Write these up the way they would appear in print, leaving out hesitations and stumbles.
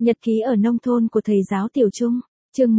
Nhật ký ở nông thôn của thầy giáo Tiểu Trung, chương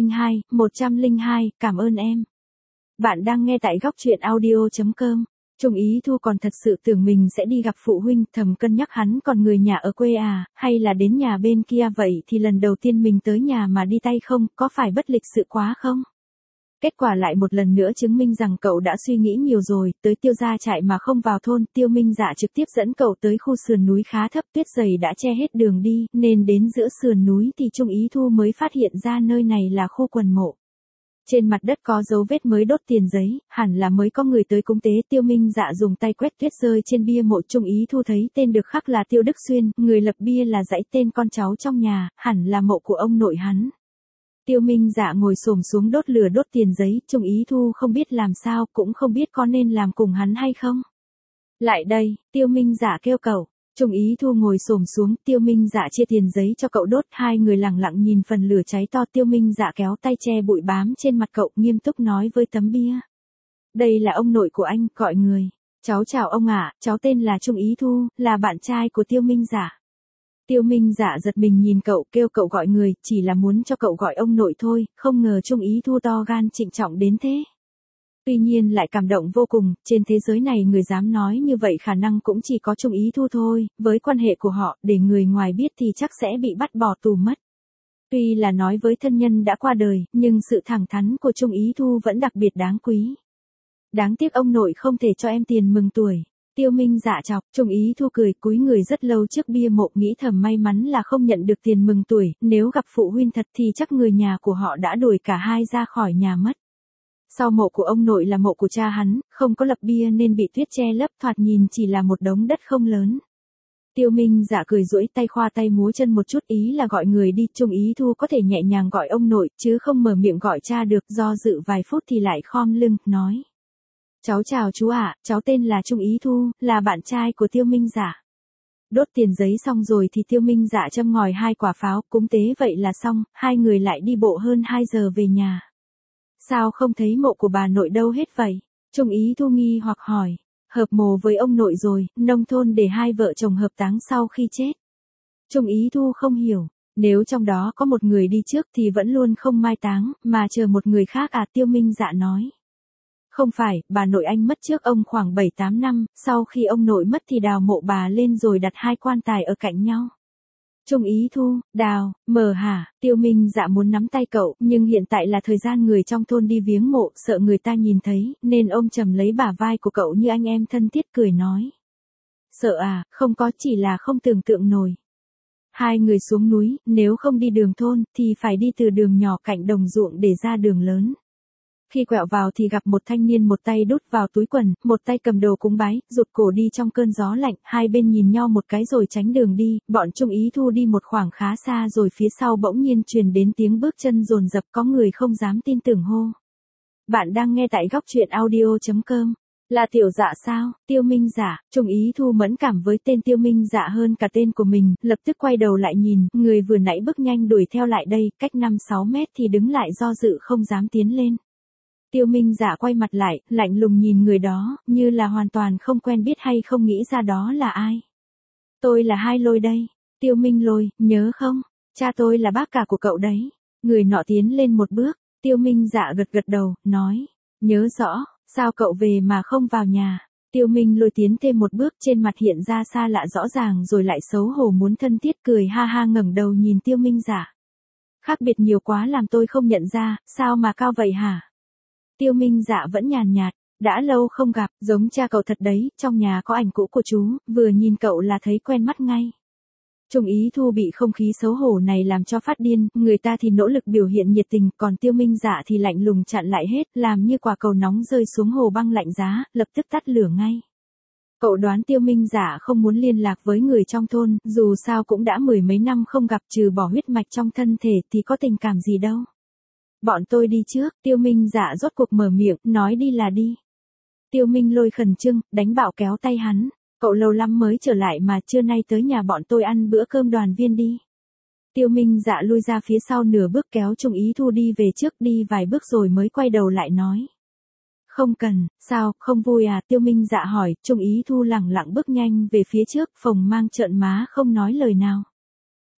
102, cảm ơn em. Bạn đang nghe tại góc truyện audio.com. Trung Ý Thu còn thật sự tưởng mình sẽ đi gặp phụ huynh, thầm cân nhắc hắn còn người nhà ở quê à, hay là đến nhà bên kia vậy thì lần đầu tiên mình tới nhà mà đi tay không, có phải bất lịch sự quá không? Kết quả lại một lần nữa chứng minh rằng cậu đã suy nghĩ nhiều rồi, tới Tiêu gia trại mà không vào thôn, Tiêu Minh Dạ trực tiếp dẫn cậu tới khu sườn núi khá thấp, tuyết dày đã che hết đường đi, nên đến giữa sườn núi thì Trung Ý Thu mới phát hiện ra nơi này là khu quần mộ. Trên mặt đất có dấu vết mới đốt tiền giấy, hẳn là mới có người tới cúng tế. Tiêu Minh Dạ dùng tay quét tuyết rơi trên bia mộ. Trung Ý Thu thấy tên được khắc là Tiêu Đức Xuyên, người lập bia là dãy tên con cháu trong nhà, hẳn là mộ của ông nội hắn. Tiêu Minh Dạ ngồi xổm xuống đốt lửa đốt tiền giấy, Trung Ý Thu không biết làm sao, cũng không biết có nên làm cùng hắn hay không. Lại đây, Tiêu Minh Dạ kêu cậu. Trung Ý Thu ngồi xổm xuống, Tiêu Minh Dạ chia tiền giấy cho cậu đốt, hai người lặng lặng nhìn phần lửa cháy to. Tiêu Minh Dạ kéo tay che bụi bám trên mặt cậu, nghiêm túc nói với tấm bia. Đây là ông nội của anh, gọi người. Cháu chào ông ạ, cháu tên là Trung Ý Thu, là bạn trai của Tiêu Minh Dạ. Tiêu Minh Dạ giật mình nhìn cậu, kêu cậu gọi người, chỉ là muốn cho cậu gọi ông nội thôi, không ngờ Trung Ý Thu to gan trịnh trọng đến thế. Tuy nhiên lại cảm động vô cùng, trên thế giới này người dám nói như vậy khả năng cũng chỉ có Trung Ý Thu thôi, với quan hệ của họ, để người ngoài biết thì chắc sẽ bị bắt bỏ tù mất. Tuy là nói với thân nhân đã qua đời, nhưng sự thẳng thắn của Trung Ý Thu vẫn đặc biệt đáng quý. Đáng tiếc ông nội không thể cho em tiền mừng tuổi. Tiêu Minh Dạ chọc, Trung Ý Thu cười cúi người rất lâu trước bia mộ, nghĩ thầm may mắn là không nhận được tiền mừng tuổi, nếu gặp phụ huynh thật thì chắc người nhà của họ đã đuổi cả hai ra khỏi nhà mất. Sau mộ của ông nội là mộ của cha hắn, không có lập bia nên bị tuyết che lấp, thoạt nhìn chỉ là một đống đất không lớn. Tiêu Minh Dạ cười duỗi tay khoa tay múa chân một chút, ý là gọi người đi. Trung Ý Thu có thể nhẹ nhàng gọi ông nội, chứ không mở miệng gọi cha được, do dự vài phút thì lại khom lưng, nói. Cháu chào chú ạ, cháu tên là Trung Ý Thu, là bạn trai của Tiêu Minh Dạ. Đốt tiền giấy xong rồi thì Tiêu Minh Dạ châm ngòi 2 quả pháo, cúng tế vậy là xong, hai người lại đi bộ hơn 2 giờ về nhà. Sao không thấy mộ của bà nội đâu hết vậy? Trung Ý Thu nghi hoặc hỏi. Hợp mồ với ông nội rồi, nông thôn để hai vợ chồng hợp táng sau khi chết. Trung Ý Thu không hiểu, nếu trong đó có một người đi trước thì vẫn luôn không mai táng, mà chờ một người khác à? Tiêu Minh Dạ nói. Không phải, bà nội anh mất trước ông khoảng 7-8 năm, sau khi ông nội mất thì đào mộ bà lên rồi đặt 2 quan tài ở cạnh nhau. Trung Ý Thu, đào, mờ hả? Tiêu Minh Dạ muốn nắm tay cậu, nhưng hiện tại là thời gian người trong thôn đi viếng mộ, sợ người ta nhìn thấy, nên ôm chầm lấy bả vai của cậu như anh em thân thiết, cười nói. Sợ à, không có, chỉ là không tưởng tượng nổi. Hai người xuống núi, nếu không đi đường thôn, thì phải đi từ đường nhỏ cạnh đồng ruộng để ra đường lớn. Khi quẹo vào thì gặp một thanh niên, một tay đút vào túi quần, một tay cầm đồ cúng bái, rụt cổ đi trong cơn gió lạnh, hai bên nhìn nhau một cái rồi tránh đường đi. Bọn Trung Ý Thu đi một khoảng khá xa rồi phía sau bỗng nhiên truyền đến tiếng bước chân dồn dập, có người không dám tin tưởng hô. Bạn đang nghe tại góc truyện audio.com. Là Tiểu Dạ sao? Tiêu Minh Dạ. Trung Ý Thu mẫn cảm với tên Tiêu Minh Dạ hơn cả tên của mình, lập tức quay đầu lại nhìn, người vừa nãy bước nhanh đuổi theo lại đây, cách 5-6 mét thì đứng lại do dự không dám tiến lên. Tiêu Minh Dạ quay mặt lại, lạnh lùng nhìn người đó, như là hoàn toàn không quen biết hay không nghĩ ra đó là ai. Tôi là Hai Lôi đây. Tiêu Minh Lôi, nhớ không? Cha tôi là bác cả của cậu đấy. Người nọ tiến lên một bước, Tiêu Minh Dạ gật gật đầu, nói. Nhớ rõ, sao cậu về mà không vào nhà? Tiêu Minh Lôi tiến thêm một bước, trên mặt hiện ra xa lạ rõ ràng rồi lại xấu hổ muốn thân thiết, cười ha ha ngẩng đầu nhìn Tiêu Minh Dạ. Khác biệt nhiều quá làm tôi không nhận ra, sao mà cao vậy hả? Tiêu Minh Dạ vẫn nhàn nhạt, đã lâu không gặp, giống cha cậu thật đấy, trong nhà có ảnh cũ của chú, vừa nhìn cậu là thấy quen mắt ngay. Trung Ý Thu bị không khí xấu hổ này làm cho phát điên, người ta thì nỗ lực biểu hiện nhiệt tình, còn Tiêu Minh Dạ thì lạnh lùng chặn lại hết, làm như quả cầu nóng rơi xuống hồ băng lạnh giá, lập tức tắt lửa ngay. Cậu đoán Tiêu Minh Dạ không muốn liên lạc với người trong thôn, dù sao cũng đã 10 mấy năm không gặp, trừ bỏ huyết mạch trong thân thể thì có tình cảm gì đâu. Bọn tôi đi trước. Tiêu Minh Dạ rốt cuộc mở miệng, nói đi là đi. Tiêu Minh Lôi khẩn trương, đánh bạo kéo tay hắn. Cậu lâu lắm mới trở lại mà, trưa nay tới nhà bọn tôi ăn bữa cơm đoàn viên đi. Tiêu Minh Dạ lui ra phía sau nửa bước, kéo Trung Ý Thu đi về trước, đi vài bước rồi mới quay đầu lại nói. Không cần, sao, không vui à? Tiêu Minh Dạ hỏi. Trung Ý Thu lẳng lặng bước nhanh về phía trước, phồng mang trợn má không nói lời nào.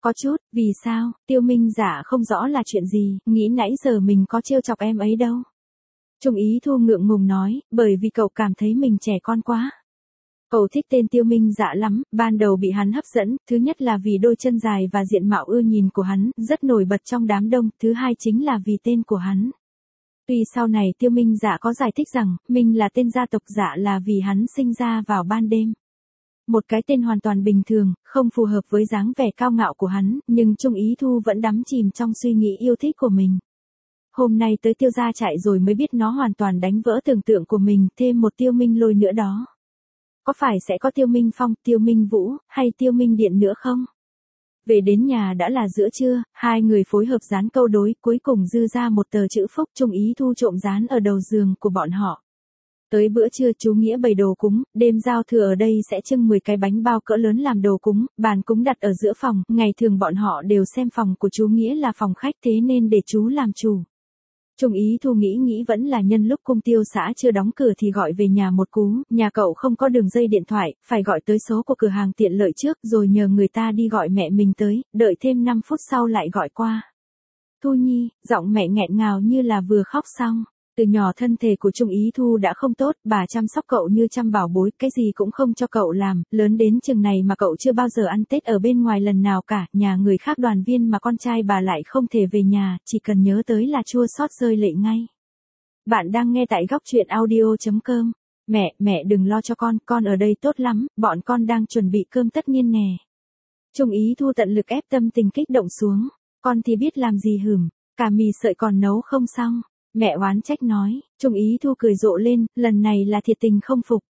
Có chút, vì sao? Tiêu Minh Dạ không rõ là chuyện gì, nghĩ nãy giờ mình có trêu chọc em ấy đâu. Trung Ý Thu ngượng ngùng nói, bởi vì cậu cảm thấy mình trẻ con quá. Cậu thích tên Tiêu Minh Dạ lắm, ban đầu bị hắn hấp dẫn, thứ nhất là vì đôi chân dài và diện mạo ưa nhìn của hắn, rất nổi bật trong đám đông, thứ hai chính là vì tên của hắn. Tuy sau này Tiêu Minh Dạ có giải thích rằng, mình là tên gia tộc Dạ là vì hắn sinh ra vào ban đêm. Một cái tên hoàn toàn bình thường, không phù hợp với dáng vẻ cao ngạo của hắn, nhưng Trung Ý Thu vẫn đắm chìm trong suy nghĩ yêu thích của mình. Hôm nay tới Tiêu gia trại rồi mới biết nó hoàn toàn đánh vỡ tưởng tượng của mình, thêm một Tiêu Minh Lôi nữa đó. Có phải sẽ có Tiêu Minh Phong, Tiêu Minh Vũ, hay Tiêu Minh Điện nữa không? Về đến nhà đã là giữa trưa, hai người phối hợp dán câu đối, cuối cùng dư ra một tờ chữ phúc. Trung Ý Thu trộm dán ở đầu giường của bọn họ. Tới bữa trưa chú Nghĩa bày đồ cúng, đêm giao thừa ở đây sẽ trưng 10 cái bánh bao cỡ lớn làm đồ cúng, bàn cúng đặt ở giữa phòng, ngày thường bọn họ đều xem phòng của chú Nghĩa là phòng khách thế nên để chú làm chủ. Trung Ý Thu nghĩ vẫn là nhân lúc cung Tiêu xã chưa đóng cửa thì gọi về nhà một cú, nhà cậu không có đường dây điện thoại, phải gọi tới số của cửa hàng tiện lợi trước rồi nhờ người ta đi gọi mẹ mình tới, đợi thêm 5 phút sau lại gọi qua. Thu Nhi, giọng mẹ nghẹn ngào như là vừa khóc xong. Từ nhỏ thân thể của Trung Ý Thu đã không tốt, bà chăm sóc cậu như chăm bảo bối, cái gì cũng không cho cậu làm, lớn đến chừng này mà cậu chưa bao giờ ăn Tết ở bên ngoài lần nào cả, nhà người khác đoàn viên mà con trai bà lại không thể về nhà, chỉ cần nhớ tới là chua xót rơi lệ ngay. Bạn đang nghe tại góc truyện audio.com. Mẹ đừng lo cho con ở đây tốt lắm, bọn con đang chuẩn bị cơm tất niên nè. Trung Ý Thu tận lực ép tâm tình kích động xuống, con thì biết làm gì hửm, cả mì sợi còn nấu không xong. Mẹ oán trách nói, Trung Ý Thu cười rộ lên, lần này là thiệt tình không phục.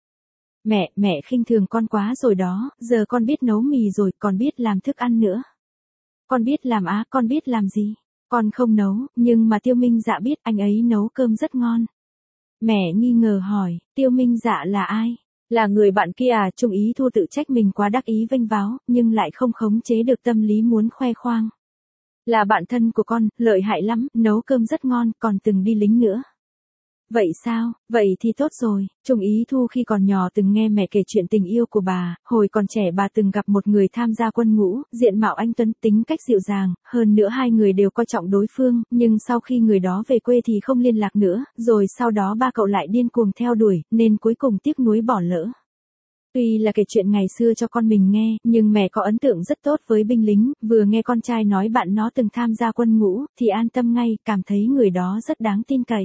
Mẹ khinh thường con quá rồi đó, giờ con biết nấu mì rồi, còn biết làm thức ăn nữa. Con biết làm con biết làm gì? Con không nấu, nhưng mà Tiêu Minh Dạ biết anh ấy nấu cơm rất ngon. Mẹ nghi ngờ hỏi, Tiêu Minh Dạ là ai? Là người bạn kia à? Trung Ý Thu tự trách mình quá đắc ý vênh váo, nhưng lại không khống chế được tâm lý muốn khoe khoang. Là bạn thân của con, lợi hại lắm, nấu cơm rất ngon, còn từng đi lính nữa. Vậy sao, vậy thì tốt rồi. Trung Ý Thu khi còn nhỏ từng nghe mẹ kể chuyện tình yêu của bà, hồi còn trẻ bà từng gặp một người tham gia quân ngũ, diện mạo anh tuấn, tính cách dịu dàng, hơn nữa hai người đều coi trọng đối phương, nhưng sau khi người đó về quê thì không liên lạc nữa, rồi sau đó ba cậu lại điên cuồng theo đuổi, nên cuối cùng tiếc nuối bỏ lỡ. Tuy là kể chuyện ngày xưa cho con mình nghe, nhưng mẹ có ấn tượng rất tốt với binh lính, vừa nghe con trai nói bạn nó từng tham gia quân ngũ, thì an tâm ngay, cảm thấy người đó rất đáng tin cậy.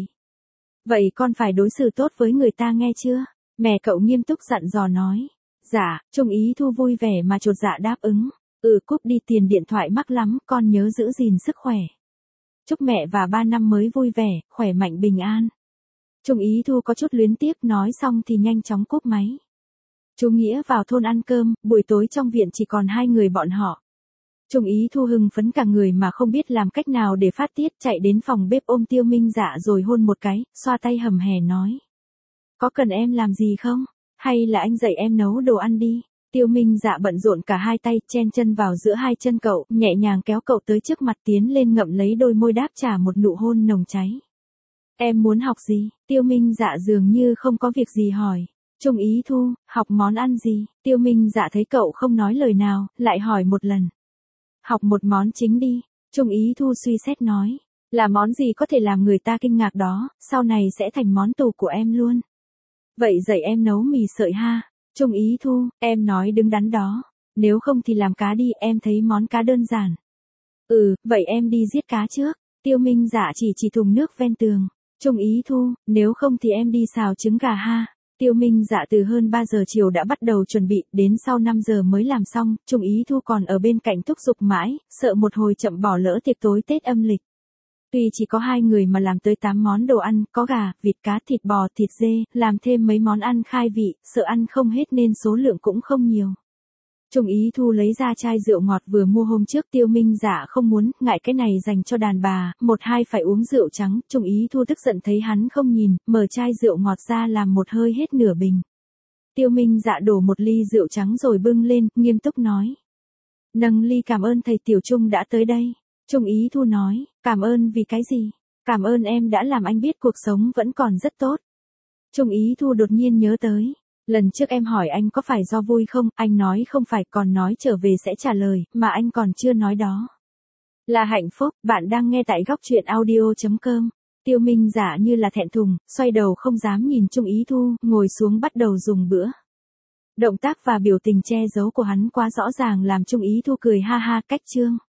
Vậy con phải đối xử tốt với người ta nghe chưa? Mẹ cậu nghiêm túc dặn dò nói. Dạ, Trung Ý Thu vui vẻ mà chột dạ đáp ứng. Cúp đi, tiền điện thoại mắc lắm, con nhớ giữ gìn sức khỏe. Chúc mẹ và 3 năm mới vui vẻ, khỏe mạnh bình an. Trung Ý Thu có chút luyến tiếc, nói xong thì nhanh chóng cúp máy. Chú Nghĩa vào thôn ăn cơm, buổi tối trong viện chỉ còn hai người bọn họ. Trung Ý Thu hưng phấn cả người mà không biết làm cách nào để phát tiết, chạy đến phòng bếp ôm Tiêu Minh Dạ rồi hôn một cái, xoa tay hầm hè nói. Có cần em làm gì không? Hay là anh dạy em nấu đồ ăn đi? Tiêu Minh Dạ bận rộn cả hai tay, chen chân vào giữa hai chân cậu, nhẹ nhàng kéo cậu tới trước mặt, tiến lên ngậm lấy đôi môi đáp trả một nụ hôn nồng cháy. Em muốn học gì? Tiêu Minh Dạ dường như không có việc gì hỏi. Trung Ý Thu, học món ăn gì? Tiêu Minh Dạ thấy cậu không nói lời nào, lại hỏi một lần. Học một món chính đi. Trung Ý Thu suy xét nói. Là món gì có thể làm người ta kinh ngạc đó, sau này sẽ thành món tủ của em luôn. Vậy dạy em nấu mì sợi ha. Trung Ý Thu, em nói đứng đắn đó. Nếu không thì làm cá đi, em thấy món cá đơn giản. Vậy em đi giết cá trước. Tiêu Minh Dạ chỉ thùng nước ven tường. Trung Ý Thu, nếu không thì em đi xào trứng gà ha. Tiêu Minh Dạ từ hơn 3 giờ chiều đã bắt đầu chuẩn bị, đến sau 5 giờ mới làm xong, Trung Ý Thu còn ở bên cạnh thúc giục mãi, sợ một hồi chậm bỏ lỡ tiệc tối Tết âm lịch. Tuy chỉ có 2 người mà làm tới 8 món đồ ăn, có gà, vịt, cá, thịt bò, thịt dê, làm thêm mấy món ăn khai vị, sợ ăn không hết nên số lượng cũng không nhiều. Trung Ý Thu lấy ra chai rượu ngọt vừa mua hôm trước, Tiêu Minh Dạ không muốn, ngại cái này dành cho đàn bà, 1-2 phải uống rượu trắng, Trung Ý Thu tức giận thấy hắn không nhìn, mở chai rượu ngọt ra làm một hơi hết nửa bình. Tiêu Minh Dạ đổ một ly rượu trắng rồi bưng lên, nghiêm túc nói. Nâng ly cảm ơn thầy Tiểu Trung đã tới đây. Trung Ý Thu nói, cảm ơn vì cái gì? Cảm ơn em đã làm anh biết cuộc sống vẫn còn rất tốt. Trung Ý Thu đột nhiên nhớ tới. Lần trước em hỏi anh có phải do vui không, anh nói không phải, còn nói trở về sẽ trả lời, mà anh còn chưa nói đó là hạnh phúc. Bạn đang nghe tại góc chuyện audio.com. Tiêu Minh giả như là thẹn thùng, xoay đầu không dám nhìn Chung Ý Thu, ngồi xuống bắt đầu dùng bữa. Động tác và biểu tình che giấu của hắn quá rõ ràng làm Chung Ý Thu cười ha ha. Cách chương